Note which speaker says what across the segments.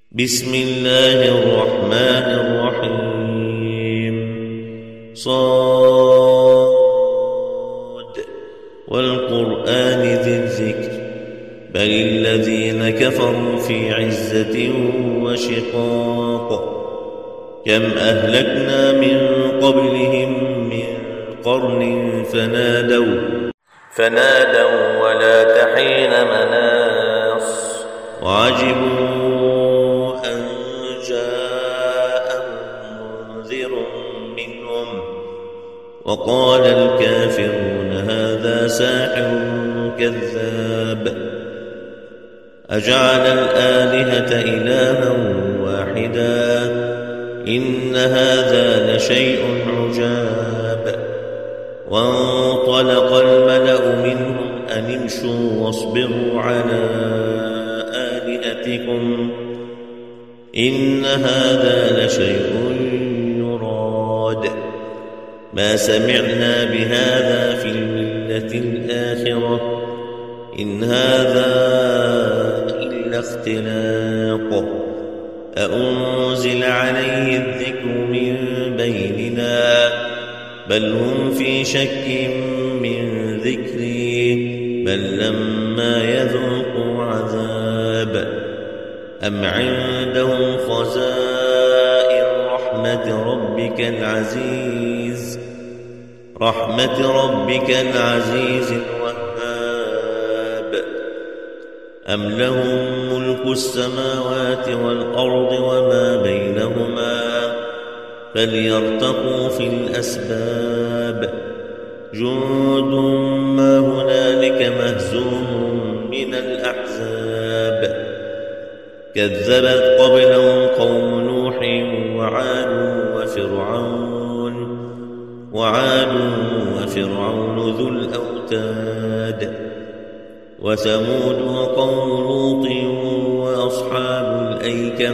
Speaker 1: بسم الله الرحمن الرحيم صاد والقرآن ذي الذكر بل الذين كفروا في عزة وشقاق كم أهلكنا من قبلهم من قرن فنادوا ولا تحين مناص وعجبوا أن جاءهم منذر منهم وقال الكافرون هذا ساحر كذاب أجعل الآلهة إلها واحدا إن هذا لشيء عجاب وانطلق الملأ منهم أن امشوا واصبروا على آلهتكم إن هذا لشيء يراد ما سمعنا بهذا في الملة الآخرة إن هذا إلا اختلاق أأنزل عليه الذكر من بيننا بل هم في شك من ذكري بل لما يذوقوا عذاب أم عندهم خزائن رحمة ربك العزيز الوهاب أم لهم ملك السماوات والأرض وما بينهما فليرتقوا في الأسباب جند ما هنالك مهزوم من الأحزاب كذبت قبلهم قوم نوح وعاد وفرعون ذو الأوتاد وثمود وقوم لوط وأصحاب الأيكة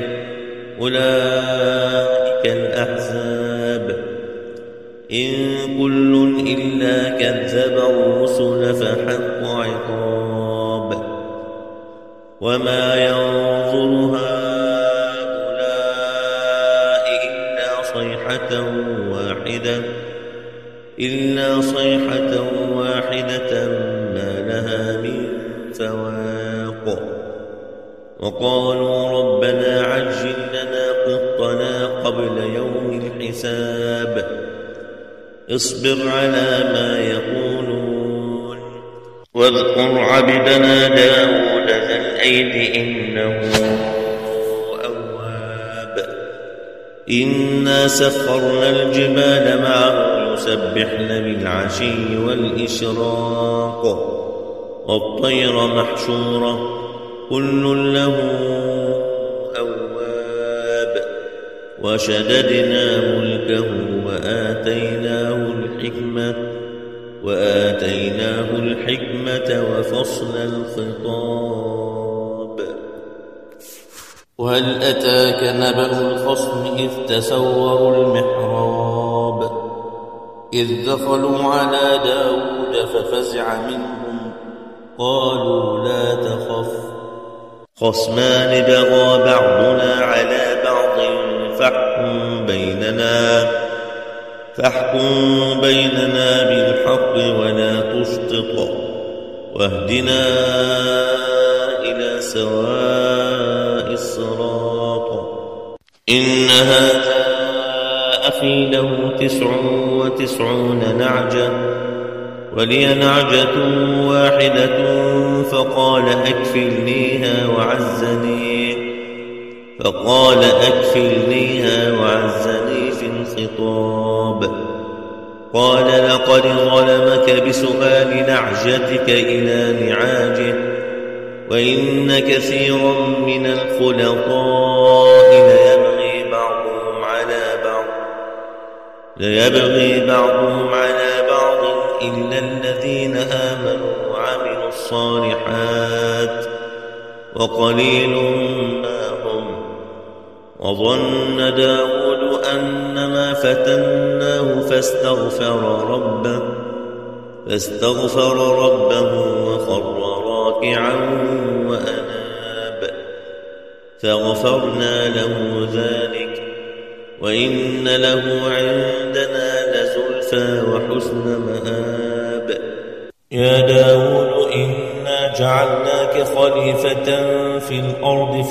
Speaker 1: أولئك الأحزاب إن كل إلا كذب الرسل فحق عقاب وما ينظر هؤلاء إلا صيحة واحدة ما لها من فواق وقالوا ربنا عجل لنا قطنا قبل يوم الحساب اصبر على ما يقولون واذكر عبدنا داود ذا الأيد إنه أواب إنا سخرنا الجبال معه يسبحن بالعشي والإشراق والطير محشورة كل له أواب وشددنا ملكه وآتيناه الحكمة وفصل الخطاب وهل أتاك نبأ الخصم إذ تسوروا المحراب إذ دخلوا على داود ففزع منهم قالوا لا تخف خصمان بغى بعضنا على بعض فاحكم بيننا بالحق ولا تشطط واهدنا إلى سواء الصراط إن هذا أخي له 99 نعجة ولي نعجة واحدة فقال أكفلنيها وعزني في الخطاب قال لقد ظلمك بسؤال نعجتك إلى نعاجه وإن كثيرا من الخلطاء ليبغي بعضهم على بعض إلا الذين آمنوا وعملوا الصالحات وقليل ما هم وظن داود أنما فتناه فاستغفر ربه وخر راكعا وأناب فغفرنا له ذلك وإن له عندنا لزلفى وحسن مآب.
Speaker 2: يا داود إنا جعلناك خليفة في الأرض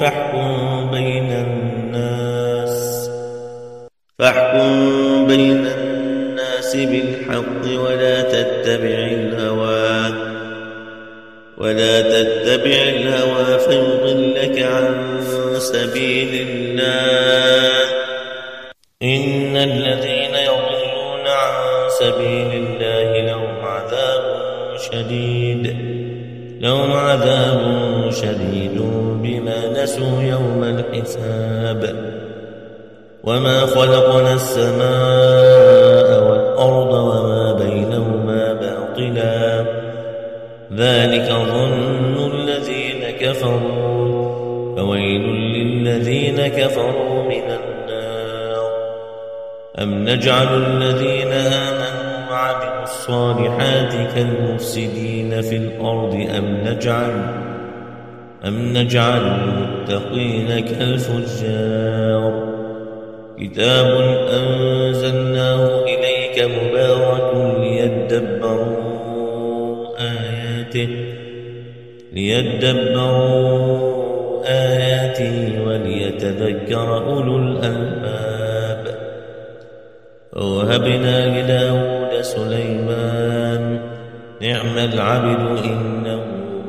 Speaker 1: فاحكم بين الناس بالحق ولا تتبع الهوى فيضلك عن سبيل الله.
Speaker 2: إن الذين يضلون عن سبيل الله لهم عذاب شديد بما نسوا يوم الحساب. وما خلقنا السماء والأرض وما بينهما باطلا ذلك ظن الذين كفروا فويل للذين كفروا من النار. أم نجعل الذين آمنوا وعملوا الصالحات كالمفسدين في الأرض أم نجعل المتقين كالفجار. كتاب أنزلناه إليك مبارك ليدبروا آياته وليتذكر أولو الألباب. ووهبنا لداود سليمان نعم العبد إنه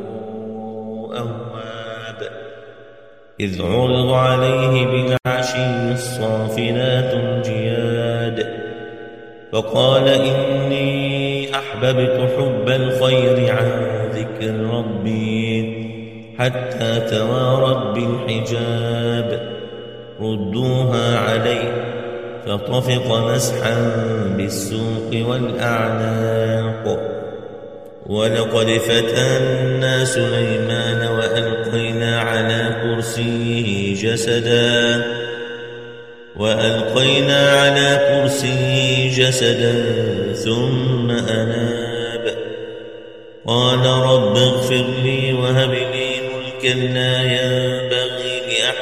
Speaker 2: أواب. إذ عرض عليه بالعشي الصافنات الجياد فقال إني أحببت حب الخير عن ذكر ربي حتى توارت بالحجاب. ردوها عليه فطفق مسحا بالسوق والأعناق. ولقد فتنا سليمان وألقينا على كرسيه جسدا ثم أناب. قال رب اغفر لي وهب لي ملكا لا ينبغي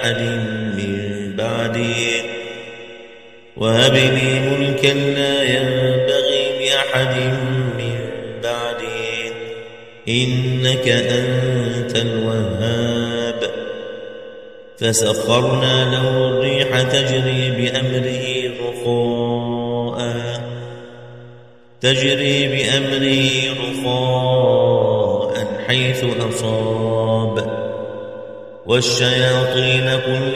Speaker 2: لأحد من بعدي إنك أنت الوهاب. فسخرنا له الريح تجري بأمره رخاء حيث أصاب. والشياطين كل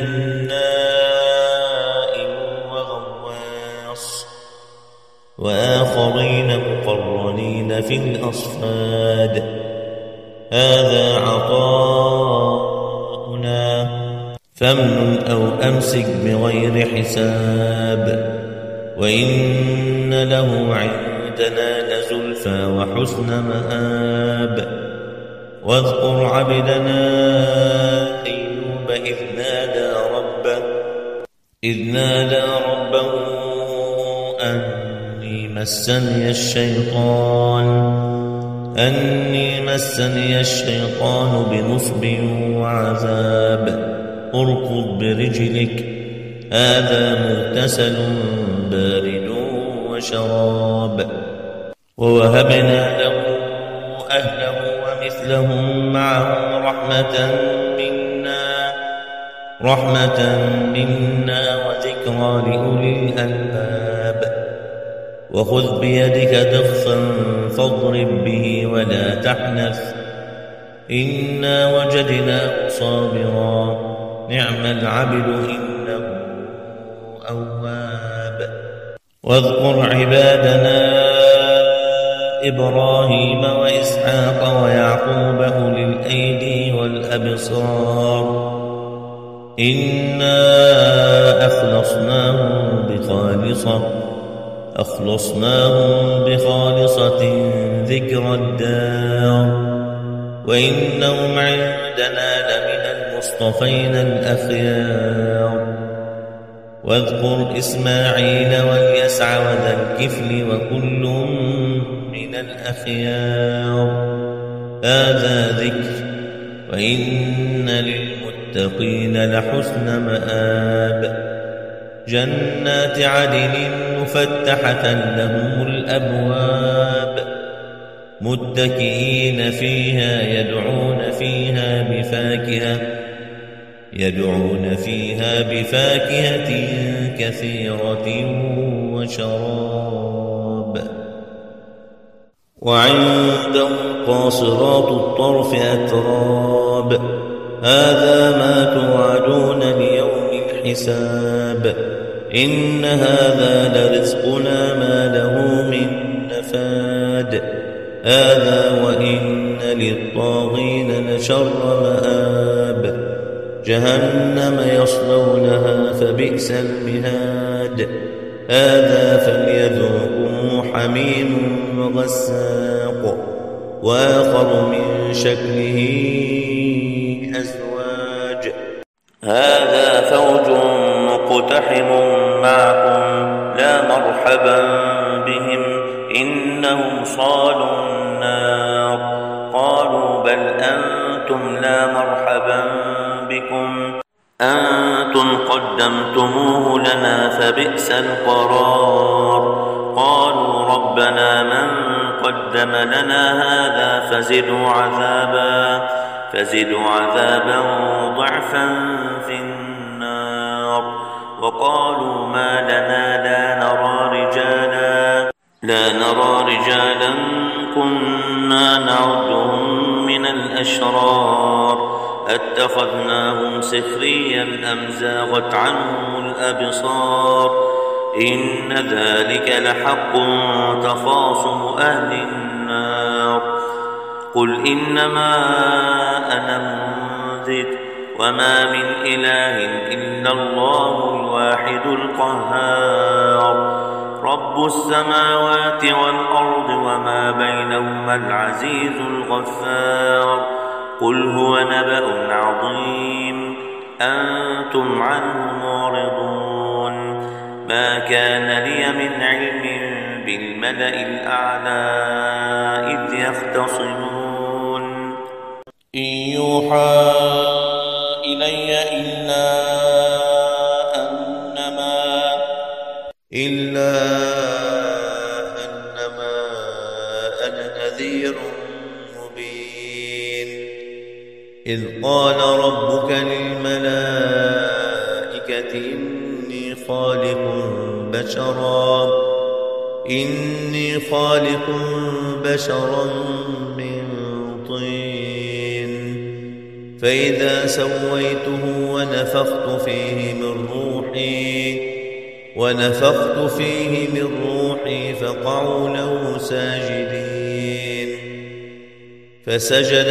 Speaker 2: بناء وغواص وآخرين مقرنين في الأصفاد. هذا عطاؤنا فامنن أو أمسك بغير حساب. وإن له عندنا لزلفى وحسن مآب. واذكر عبدنا أيوب إذ نادى ربه أني مسني الشيطان بنصب وعذاب. اركض برجلك هذا مغتسل بارد وشراب. ووهبنا له أهله ومثلهم معهم رحمة منا وذكرى لأولي الألباب. وخذ بيدك ضغثا فاضرب به ولا تحنث إنا وجدناه صابرا نعم العبد إنه أواب. واذكر عبادنا إبراهيم وإسحاق ويعقوب أولي الأيدي والأبصار إنا أخلصناهم بخالصة ذكر الدار وإنهم عندنا لمن المصطفين الأخيار. واذكر إسماعيل واليسع وذا الكفل وكل من الأخيار. هذا ذكر وإن للمتقين للمتقين لحسن مآب جنات عدن مفتحة لهم الأبواب متكئين فيها يدعون فيها بفاكهة كثيرة وشراب وعندهم قاصرات الطرف أتراب هذا ما توعدون ليوم الحساب إن هذا لرزقنا ما له من نفاد هذا وإن للطاغين لشر مآب جهنم يصلونها فبئس المهاد هذا فليذوقوا حميم وغساق وآخر من شكله أزواج هذا فوج مقتحم معكم لا مرحبا بهم إنهم صالوا النار قالوا بل أنتم لا مرحبا بكم أنتم قدمتموه لنا فبئس القرار قالوا ربنا من قدم لنا هذا فزدوا عذابا ضعفا في النار وقالوا ما لنا لا نرى رجالا كنا نعدهم من الأشرار أتخذناهم سخريا أم زاغت عنهم الأبصار إن ذلك لحق تخاصم أهل النار قل إنما أنا منذر وما من إله إلا الله الواحد القهار رب السماوات والأرض وما بينهما العزيز الغفار قل هو نبأ عظيم أنتم عنه معرضون ما كان لي من علم بالملأ الأعلى إذ يختصمون إن يوحى إلي إلا أنما أنا نذير مبين إذ قال ربك للملائكة إني خالق بشرا من طين فإذا سويته ونفخت فيه من روحي فقعوا له ساجدين فسجد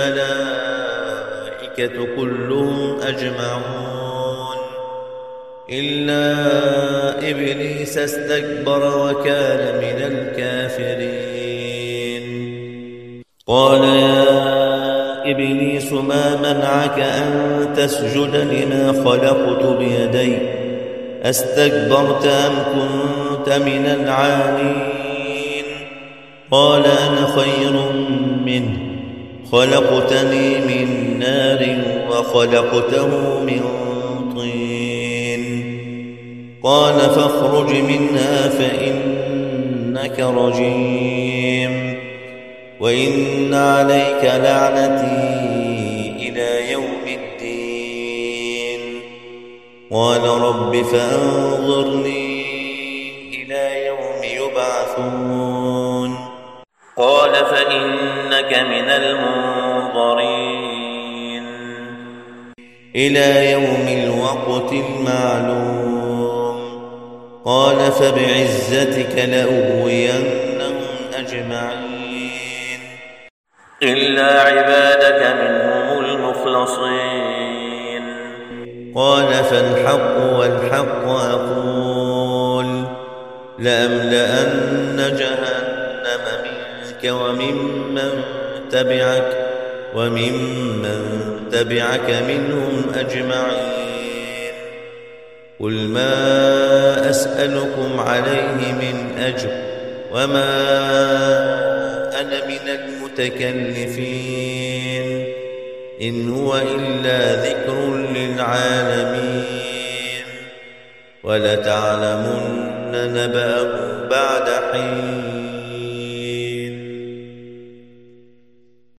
Speaker 2: الملائكة كلهم أجمعون إلا إبليس استكبر وكان من الكافرين قال يا إبليس ما منعك أن تسجد لما خلقت بيدي أستكبرت أم كنت من العالين قال أنا خير منه خلقتني من نار وخلقته من طين قال فاخرج منها فإنك رجيم وإن عليك لعنتي إلى يوم الدين قال رب فأنظرني إلى يوم يبعثون قال فإنك من المنظرين إلى يوم الوقت المعلوم قال فبعزتك لأغوينهم أجمعين إلا عبادك منهم المخلصين قال فالحق والحق أقول لأملأن جهنم منك وممن تبعك منهم أجمعين قل ما أسألكم عليه من أجر وما أنا من المتكلفين إن هو إلا ذكر للعالمين ولتعلمن نبأه بعد حين